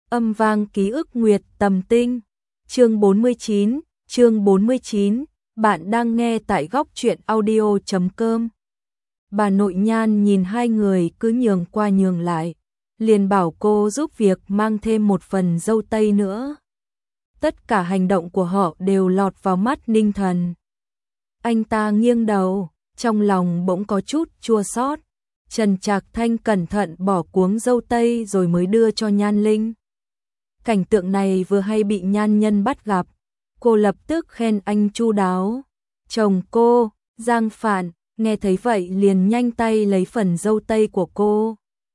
Âm vang ký ức Nguyệt Tầm Tinh. Chương 49, bạn đang nghe tại góc truyện audio.com. Bà nội Nhan nhìn hai người cứ nhường qua nhường lại, liền bảo cô giúp việc mang thêm một phần dâu tây nữa. Tất cả hành động của họ đều lọt vào mắt Ninh Thần. Anh ta nghiêng đầu, trong lòng bỗng có chút chua xót. Trần Trạc Thanh cẩn thận bỏ cuống dâu tây rồi mới đưa cho Nhan Linh. Cảnh tượng này vừa hay bị Nhan Nhân bắt gặp, cô lập tức khen anh chu đáo. Chồng cô, Giang Phạn, nghe thấy vậy liền nhanh tay lấy phần dâu tây của cô.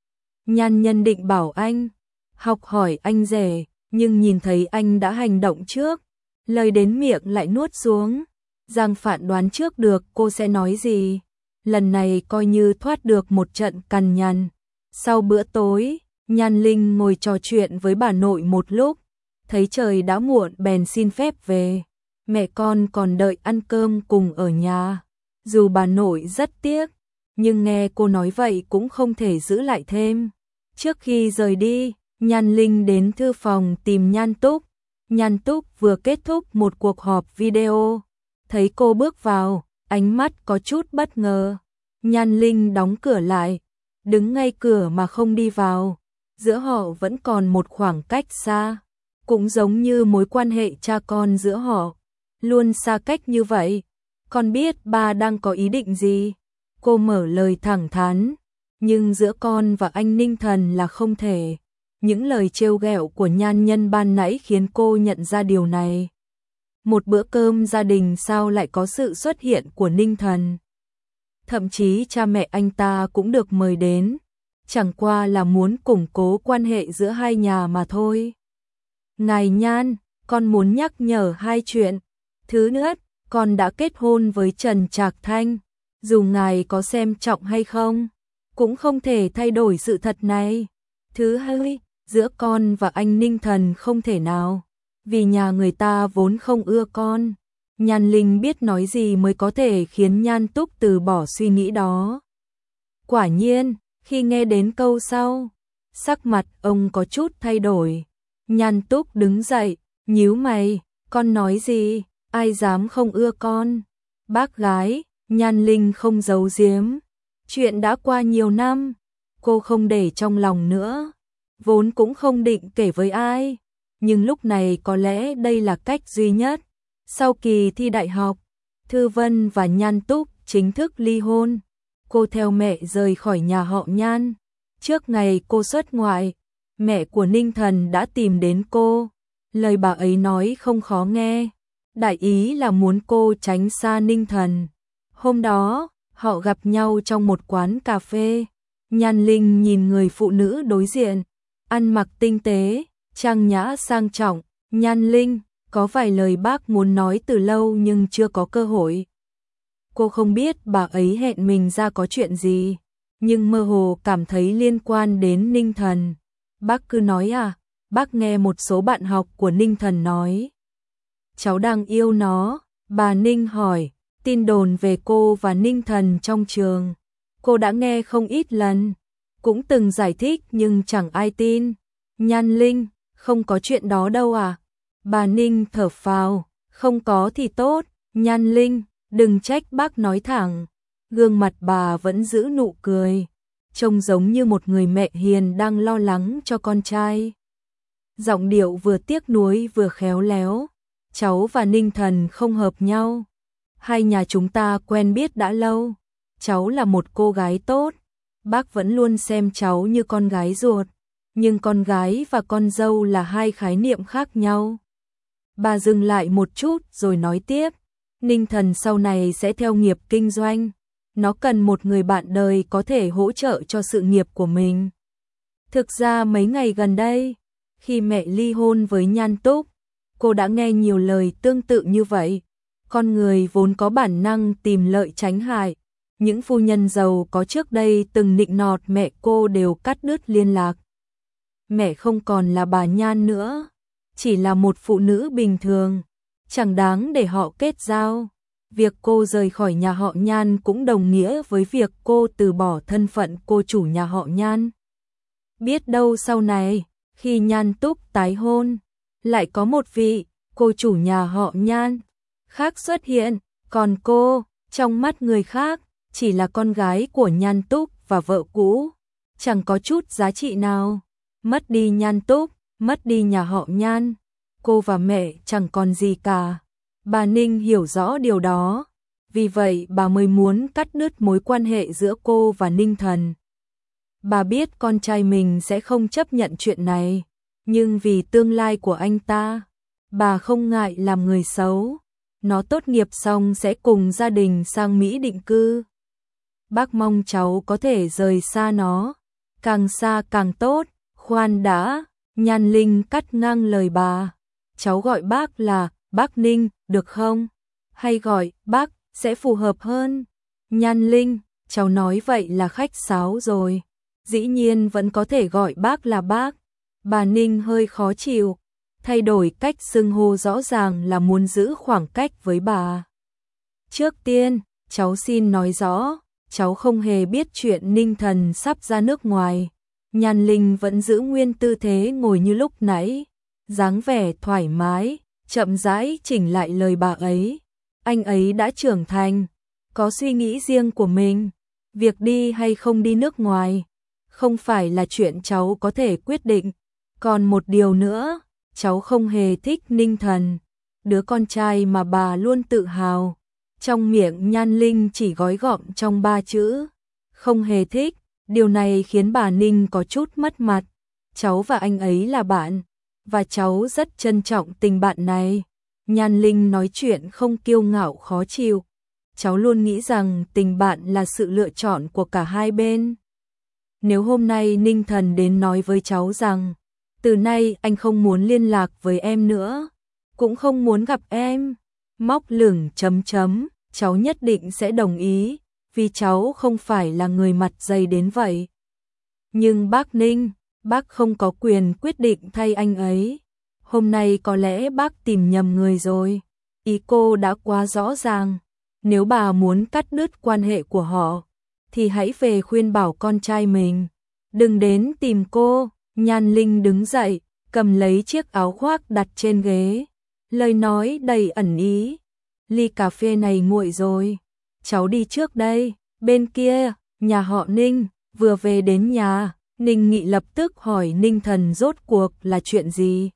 Nhan Nhân định bảo anh học hỏi anh rể, nhưng nhìn thấy anh đã hành động trước, lời đến miệng lại nuốt xuống. Giang Phạn đoán trước được cô sẽ nói gì, lần này coi như thoát được một trận cằn nhằn. Sau bữa tối, Nhan Linh ngồi trò chuyện với bà nội một lúc, thấy trời đã muộn bèn xin phép về. Mẹ con còn đợi ăn cơm cùng ở nhà. Dù bà nội rất tiếc, nhưng nghe cô nói vậy cũng không thể giữ lại thêm. Trước khi rời đi, Nhan Linh đến thư phòng tìm Nhan Túc. Nhan Túc vừa kết thúc một cuộc họp video, thấy cô bước vào, ánh mắt có chút bất ngờ. Nhan Linh đóng cửa lại, đứng ngay cửa mà không đi vào. Giữa họ vẫn còn một khoảng cách xa, cũng giống như mối quan hệ cha con giữa họ, luôn xa cách như vậy. Con biết ba đang có ý định gì? Cô mở lời thẳng thắn, nhưng giữa con và anh Ninh Thần là không thể. Những lời trêu ghẹo của Nhan Nhân ban nãy khiến cô nhận ra điều này. Một bữa cơm gia đình sao lại có sự xuất hiện của Ninh Thần? Thậm chí cha mẹ anh ta cũng được mời đến, chẳng qua là muốn củng cố quan hệ giữa hai nhà mà thôi. Ngài Nhan, con muốn nhắc nhở hai chuyện. Thứ nhất, con đã kết hôn với Trần Trạc Thanh, dù ngài có xem trọng hay không, cũng không thể thay đổi sự thật này. Thứ hai, giữa con và anh Ninh Thần không thể nào, vì nhà người ta vốn không ưa con. Nhan Linh biết nói gì mới có thể khiến Nhan Túc từ bỏ suy nghĩ đó. Quả nhiên, khi nghe đến câu sau, sắc mặt ông có chút thay đổi. Nhan Túc đứng dậy, nhíu mày, con nói gì, ai dám không ưa con? Bác gái, Nhan Linh không giấu giếm, chuyện đã qua nhiều năm, cô không để trong lòng nữa, vốn cũng không định kể với ai, nhưng lúc này có lẽ đây là cách duy nhất. Sau kỳ thi đại học, Thư Vân và Nhan Túc chính thức ly hôn. Cô theo mẹ rời khỏi nhà họ Nhan. Trước ngày cô xuất ngoại, mẹ của Ninh Thần đã tìm đến cô. Lời bà ấy nói không khó nghe, đại ý là muốn cô tránh xa Ninh Thần. Hôm đó, họ gặp nhau trong một quán cà phê. Nhan Linh nhìn người phụ nữ đối diện, ăn mặc tinh tế, trang nhã sang trọng. Nhan Linh, có vài lời bác muốn nói từ lâu nhưng chưa có cơ hội. Cô không biết bà ấy hẹn mình ra có chuyện gì, nhưng mơ hồ cảm thấy liên quan đến Ninh Thần. Bác cứ nói à? Bác nghe một số bạn học của Ninh Thần nói cháu đang yêu nó. Bà Ninh hỏi, tin đồn về cô và Ninh Thần trong trường cô đã nghe không ít lần, cũng từng giải thích nhưng chẳng ai tin. Nhan Linh, không có chuyện đó đâu à? Bà Ninh thở phào, không có thì tốt. Nhan Linh, đừng trách bác nói thẳng. Gương mặt bà vẫn giữ nụ cười, trông giống như một người mẹ hiền đang lo lắng cho con trai. Giọng điệu vừa tiếc nuối vừa khéo léo. Cháu và Ninh Thần không hợp nhau. Hai nhà chúng ta quen biết đã lâu. Cháu là một cô gái tốt. Bác vẫn luôn xem cháu như con gái ruột. Nhưng con gái và con dâu là hai khái niệm khác nhau. Bà dừng lại một chút rồi nói tiếp. Ninh Thần sau này sẽ theo nghiệp kinh doanh. Nó cần một người bạn đời có thể hỗ trợ cho sự nghiệp của mình. Thực ra mấy ngày gần đây, khi mẹ ly hôn với Nhan Túc, cô đã nghe nhiều lời tương tự như vậy. Con người vốn có bản năng tìm lợi tránh hại. Những phu nhân giàu có trước đây từng nịnh nọt mẹ cô đều cắt đứt liên lạc. Mẹ không còn là bà Nhan nữa, chỉ là một phụ nữ bình thường, chẳng đáng để họ kết giao. Việc cô rời khỏi nhà họ Nhan cũng đồng nghĩa với việc cô từ bỏ thân phận cô chủ nhà họ Nhan. Biết đâu sau này, Khi Nhan Túc tái hôn, lại có một vị cô chủ nhà họ Nhan khác xuất hiện, còn cô, trong mắt người khác, chỉ là con gái của Nhan Túc và vợ cũ, chẳng có chút giá trị nào. Mất đi Nhan Túc, mất đi nhà họ Nhan, cô và mẹ chẳng còn gì cả. Bà Ninh hiểu rõ điều đó, vì vậy bà mới muốn cắt đứt mối quan hệ giữa cô và Ninh Thần. Bà biết con trai mình sẽ không chấp nhận chuyện này, nhưng vì tương lai của anh ta, bà không ngại làm người xấu. Nó tốt nghiệp xong sẽ cùng gia đình sang Mỹ định cư. Bác mong cháu có thể rời xa nó, càng xa càng tốt. Khoan đã, Nhan Linh cắt ngang lời bà. Cháu gọi bác là bác Ninh, được không? Hay gọi bác sẽ phù hợp hơn. Nhan Linh, cháu nói vậy là khách sáo rồi. Dĩ nhiên vẫn có thể gọi bác là bác. Bà Ninh hơi khó chịu, thay đổi cách xưng hô rõ ràng là muốn giữ khoảng cách với bà. Trước tiên, cháu xin nói rõ, cháu không hề biết chuyện Ninh Thần sắp ra nước ngoài. Nhan Linh vẫn giữ nguyên tư thế ngồi như lúc nãy, dáng vẻ thoải mái, chậm rãi chỉnh lại lời bà ấy. Anh ấy đã trưởng thành, có suy nghĩ riêng của mình. Việc đi hay không đi nước ngoài, không phải là chuyện cháu có thể quyết định. Còn một điều nữa, cháu không hề thích Ninh Thần, đứa con trai mà bà luôn tự hào. Trong miệng Nhan Linh chỉ gói gọn trong 3 chữ, không hề thích. Điều này khiến bà Ninh có chút mất mặt. Cháu và anh ấy là bạn, và cháu rất trân trọng tình bạn này. Nhan Linh nói chuyện không kiêu ngạo khó chịu. Cháu luôn nghĩ rằng tình bạn là sự lựa chọn của cả hai bên. Nếu hôm nay Ninh Thần đến nói với cháu rằng, từ nay anh không muốn liên lạc với em nữa, cũng không muốn gặp em, móc lửng chấm chấm, cháu nhất định sẽ đồng ý, vì cháu không phải là người mặt dày đến vậy. Nhưng bác Ninh, bác không có quyền quyết định thay anh ấy. Hôm nay có lẽ bác tìm nhầm người rồi. Ý cô đã quá rõ ràng. Nếu bà muốn cắt đứt quan hệ của họ, thì hãy về khuyên bảo con trai mình. Đừng đến tìm cô. Nhan Linh đứng dậy, cầm lấy chiếc áo khoác đặt trên ghế. Lời nói đầy ẩn ý. Ly cà phê này nguội rồi. Cháu đi trước đây. Bên kia, nhà họ Ninh, vừa về đến nhà, Ninh Nghị lập tức hỏi Ninh Thần rốt cuộc là chuyện gì.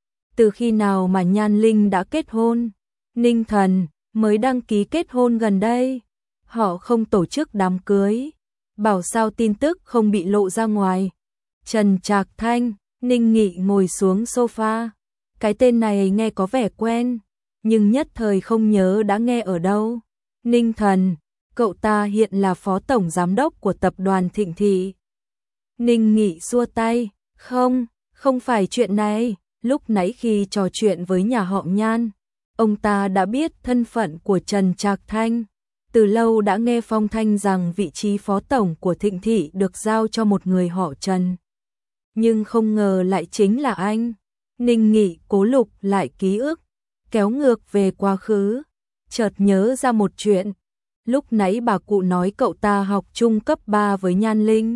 Từ khi nào mà Nhan Linh đã kết hôn? Ninh Thần mới đăng ký kết hôn gần đây. Họ không tổ chức đám cưới. Bảo sao tin tức không bị lộ ra ngoài. Trần Trạc Thanh, Ninh Nghị ngồi xuống sofa. Cái tên này nghe có vẻ quen, nhưng nhất thời không nhớ đã nghe ở đâu. Ninh Thần, cậu ta hiện là phó tổng giám đốc của tập đoàn Thịnh Thị. Ninh Nghị xua tay, không phải chuyện này. Lúc nãy khi trò chuyện với nhà họ Nhan, ông ta đã biết thân phận của Trần Trạc Thanh. Từ lâu đã nghe phong thanh rằng vị trí phó tổng của Thịnh Thị được giao cho một người họ Trần. Nhưng không ngờ lại chính là anh. Ninh Nghị cố lục lại ký ức, kéo ngược về quá khứ, chợt nhớ ra một chuyện. Lúc nãy bà cụ nói cậu ta học chung cấp 3 với Nhan Linh.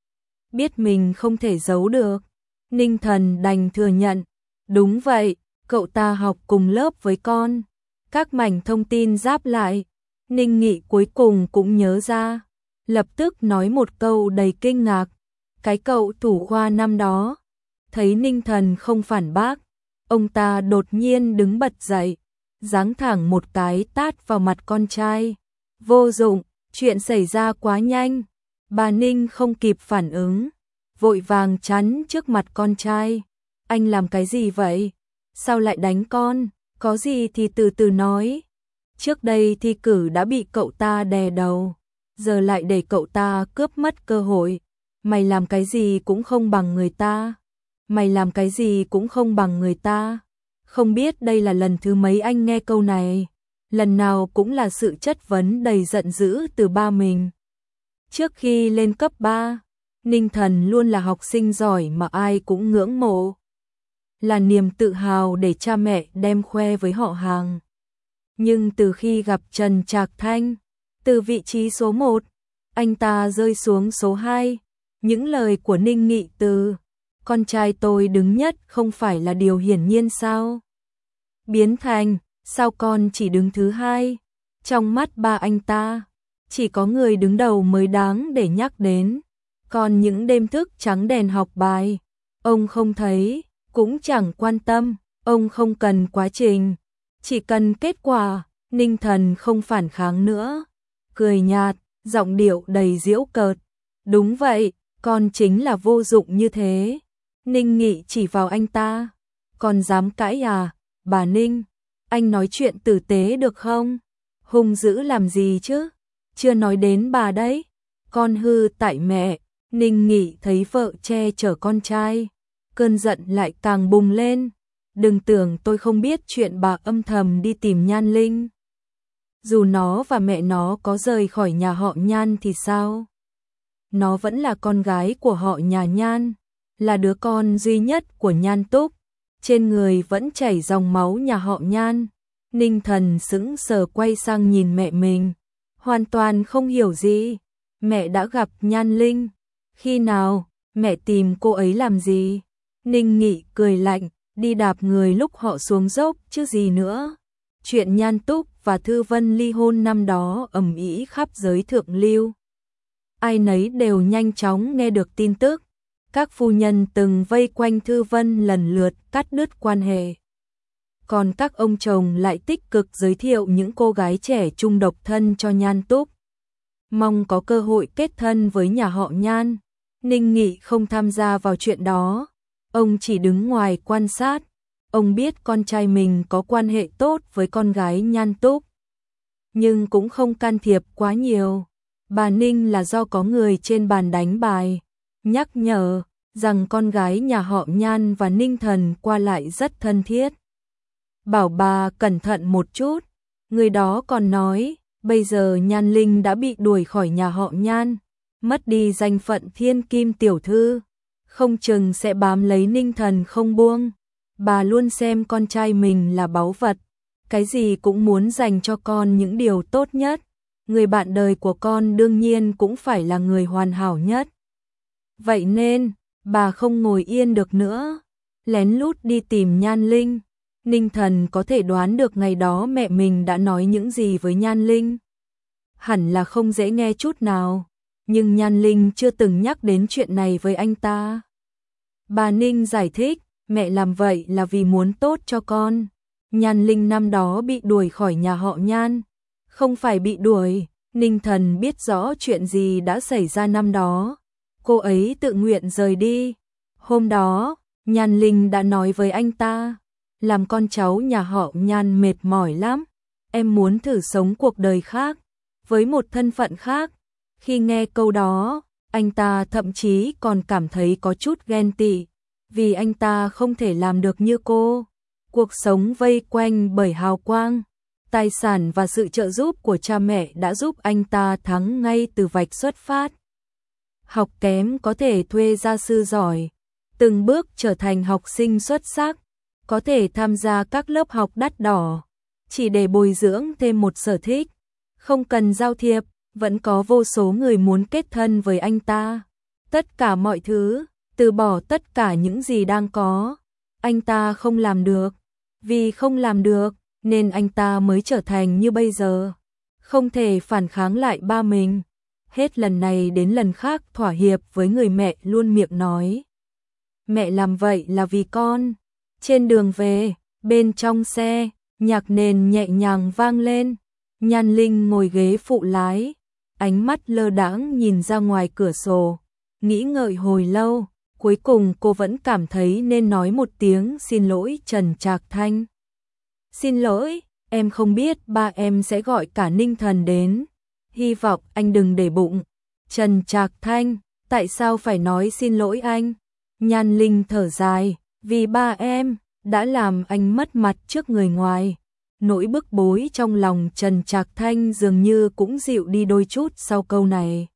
Biết mình không thể giấu được, Ninh Thần đành thừa nhận. Đúng vậy, cậu ta học cùng lớp với con. Các mảnh thông tin ráp lại, Ninh Nghị cuối cùng cũng nhớ ra, lập tức nói một câu đầy kinh ngạc. Cái cậu thủ khoa năm đó. Thấy Ninh Thần không phản bác, ông ta đột nhiên đứng bật dậy, giáng thẳng một cái tát vào mặt con trai. Vô dụng, chuyện xảy ra quá nhanh. Bà Ninh không kịp phản ứng, vội vàng chắn trước mặt con trai. Anh làm cái gì vậy? Sao lại đánh con? Có gì thì từ từ nói. Trước đây thi cử đã bị cậu ta đè đầu, giờ lại để cậu ta cướp mất cơ hội. Mày làm cái gì cũng không bằng người ta. Mày làm cái gì cũng không bằng người ta. Không biết đây là lần thứ mấy anh nghe câu này. Lần nào cũng là sự chất vấn đầy giận dữ từ ba mình. Trước khi lên cấp 3, Ninh Thần luôn là học sinh giỏi mà ai cũng ngưỡng mộ. Là niềm tự hào để cha mẹ đem khoe với họ hàng. Nhưng từ khi gặp Trần Trạc Thanh, từ vị trí số 1, anh ta rơi xuống số 2. Những lời của Ninh Nghị từ con trai tôi đứng nhất không phải là điều hiển nhiên sao? Biến thành, sao con chỉ đứng thứ hai? Trong mắt ba anh ta, chỉ có người đứng đầu mới đáng để nhắc đến. Còn những đêm thức trắng đèn học bài, ông không thấy, cũng chẳng quan tâm, ông không cần quá trình, chỉ cần kết quả. Ninh Thần không phản kháng nữa, cười nhạt, giọng điệu đầy giễu cợt. Đúng vậy, con chính là vô dụng như thế. Ninh Nghị chỉ vào anh ta. Con dám cãi à, bà Ninh, anh nói chuyện tử tế được không? Hung dữ làm gì chứ? Chưa nói đến bà đấy. Con hư tại mẹ. Ninh Nghị thấy vợ che chở con trai, cơn giận lại càng bùng lên. Đừng tưởng tôi không biết chuyện bà âm thầm đi tìm Nhan Linh. Dù nó và mẹ nó có rời khỏi nhà họ Nhan thì sao? Nó vẫn là con gái của họ nhà Nhan, là đứa con duy nhất của Nhan Túc, trên người vẫn chảy dòng máu nhà họ Nhan. Ninh Thần sững sờ quay sang nhìn mẹ mình, hoàn toàn không hiểu gì. Mẹ đã gặp Nhan Linh, khi nào? Mẹ tìm cô ấy làm gì? Ninh Nghị cười lạnh, đi đạp người lúc họ xuống dốc chứ gì nữa. Chuyện Nhan Túc và Thư Vân ly hôn năm đó ầm ĩ khắp giới thượng lưu. Ai nấy đều nhanh chóng nghe được tin tức. Các phu nhân từng vây quanh Thư Vân lần lượt cắt đứt quan hệ. Còn các ông chồng lại tích cực giới thiệu những cô gái trẻ trung độc thân cho Nhan Túc, mong có cơ hội kết thân với nhà họ Nhan. Ninh Nghị không tham gia vào chuyện đó, ông chỉ đứng ngoài quan sát. Ông biết con trai mình có quan hệ tốt với con gái Nhan Túc, nhưng cũng không can thiệp quá nhiều. Bà Ninh là do có người trên bàn đánh bài nhắc nhở rằng con gái nhà họ Nhan và Ninh Thần qua lại rất thân thiết, bảo bà cẩn thận một chút. Người đó còn nói, bây giờ Nhan Linh đã bị đuổi khỏi nhà họ Nhan, mất đi danh phận thiên kim tiểu thư, không chừng sẽ bám lấy Ninh Thần không buông. Bà luôn xem con trai mình là báu vật, cái gì cũng muốn dành cho con những điều tốt nhất. Người bạn đời của con đương nhiên cũng phải là người hoàn hảo nhất. Vậy nên, bà không ngồi yên được nữa, lén lút đi tìm Nhan Linh. Ninh Thần có thể đoán được ngày đó mẹ mình đã nói những gì với Nhan Linh. Hẳn là không dễ nghe chút nào, nhưng Nhan Linh chưa từng nhắc đến chuyện này với anh ta. Bà Ninh giải thích, mẹ làm vậy là vì muốn tốt cho con. Nhan Linh năm đó bị đuổi khỏi nhà họ Nhan, không phải bị đuổi. Ninh Thần biết rõ chuyện gì đã xảy ra năm đó. Cô ấy tự nguyện rời đi. Hôm đó, Nhan Linh đã nói với anh ta, làm con cháu nhà họ Nhan mệt mỏi lắm, em muốn thử sống cuộc đời khác, với một thân phận khác. Khi nghe câu đó, anh ta thậm chí còn cảm thấy có chút ghen tị, vì anh ta không thể làm được như cô. Cuộc sống vây quanh bởi hào quang, tài sản và sự trợ giúp của cha mẹ đã giúp anh ta thắng ngay từ vạch xuất phát. Học kém có thể thuê gia sư giỏi, từng bước trở thành học sinh xuất sắc, có thể tham gia các lớp học đắt đỏ, chỉ để bồi dưỡng thêm một sở thích, không cần giao thiệp, vẫn có vô số người muốn kết thân với anh ta. Tất cả mọi thứ, từ bỏ tất cả những gì đang có, anh ta không làm được. Vì không làm được, nên anh ta mới trở thành như bây giờ. Không thể phản kháng lại ba mình. Hết lần này đến lần khác thỏa hiệp với người mẹ luôn miệng nói. Mẹ làm vậy là vì con. Trên đường về, bên trong xe, nhạc nền nhẹ nhàng vang lên. Nhan Linh ngồi ghế phụ lái, ánh mắt lơ đãng nhìn ra ngoài cửa sổ, nghĩ ngợi hồi lâu. Cuối cùng cô vẫn cảm thấy nên nói một tiếng xin lỗi Trần Trạc Thanh. Xin lỗi, em không biết ba em sẽ gọi cả Ninh Thần đến. Hy vọng anh đừng để bụng. Trần Trạc Thanh, tại sao phải nói xin lỗi anh? Nhan Linh thở dài, vì ba em đã làm anh mất mặt trước người ngoài. Nỗi bức bối trong lòng Trần Trạc Thanh dường như cũng dịu đi đôi chút sau câu này.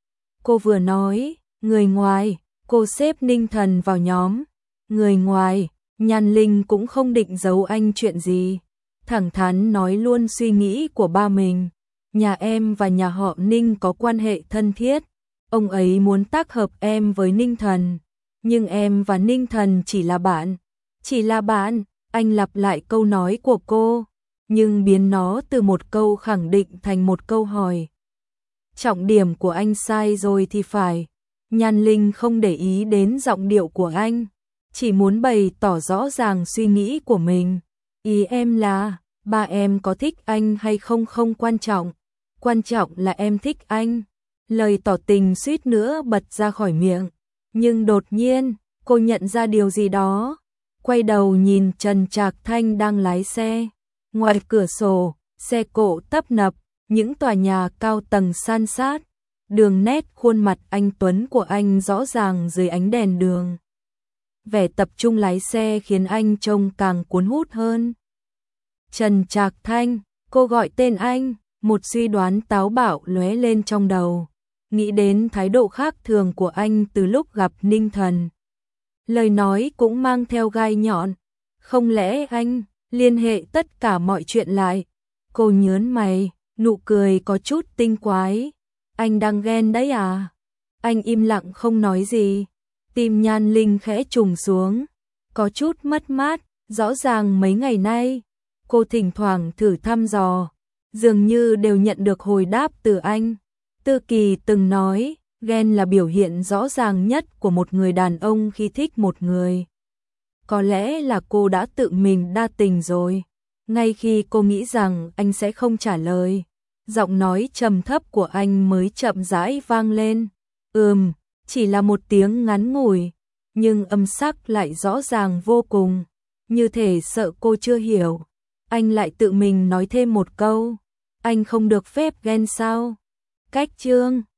Cô vừa nói, người ngoài. Cô xếp Ninh Thần vào nhóm người ngoài. Nhan Linh cũng không định giấu anh chuyện gì, thẳng thắn nói luôn suy nghĩ của ba mình. Nhà em và nhà họ Ninh có quan hệ thân thiết, ông ấy muốn tác hợp em với Ninh Thần. Nhưng em và Ninh Thần chỉ là bạn. Chỉ là bạn, anh lặp lại câu nói của cô, nhưng biến nó từ một câu khẳng định thành một câu hỏi. Trọng điểm của anh sai rồi thì phải. Nhan Linh không để ý đến giọng điệu của anh, chỉ muốn bày tỏ rõ ràng suy nghĩ của mình. Ý em là, ba em có thích anh hay không không quan trọng, quan trọng là em thích anh. Lời tỏ tình suýt nữa bật ra khỏi miệng, nhưng đột nhiên, cô nhận ra điều gì đó. Quay đầu nhìn Trần Trạc Thanh đang lái xe. Ngoài cửa sổ, xe cộ tấp nập, những tòa nhà cao tầng san sát. Đường nét khuôn mặt anh tuấn của anh rõ ràng dưới ánh đèn đường. Vẻ tập trung lái xe khiến anh trông càng cuốn hút hơn. Trần Trạc Thanh, cô gọi tên anh, một suy đoán táo bạo lóe lên trong đầu. Nghĩ đến thái độ khác thường của anh từ lúc gặp Ninh Thần. Lời nói cũng mang theo gai nhọn. Không lẽ anh liên hệ tất cả mọi chuyện lại? Cô nhớn mày, nụ cười có chút tinh quái. Anh đang ghen đấy à? Anh im lặng không nói gì. Tim Nhan Linh khẽ trùng xuống, có chút mất mát. Rõ ràng mấy ngày nay cô thỉnh thoảng thử thăm dò, dường như đều nhận được hồi đáp từ anh. Tư Kỳ từng nói, ghen là biểu hiện rõ ràng nhất của một người đàn ông khi thích một người. Có lẽ là cô đã tự mình đa tình rồi. Ngay khi cô nghĩ rằng anh sẽ không trả lời, giọng nói trầm thấp của anh mới chậm rãi vang lên. Chỉ là một tiếng ngắn ngủi, nhưng âm sắc lại rõ ràng vô cùng, như thể sợ cô chưa hiểu. Anh lại tự mình nói thêm một câu, anh không được phép ghen sao? Cách chương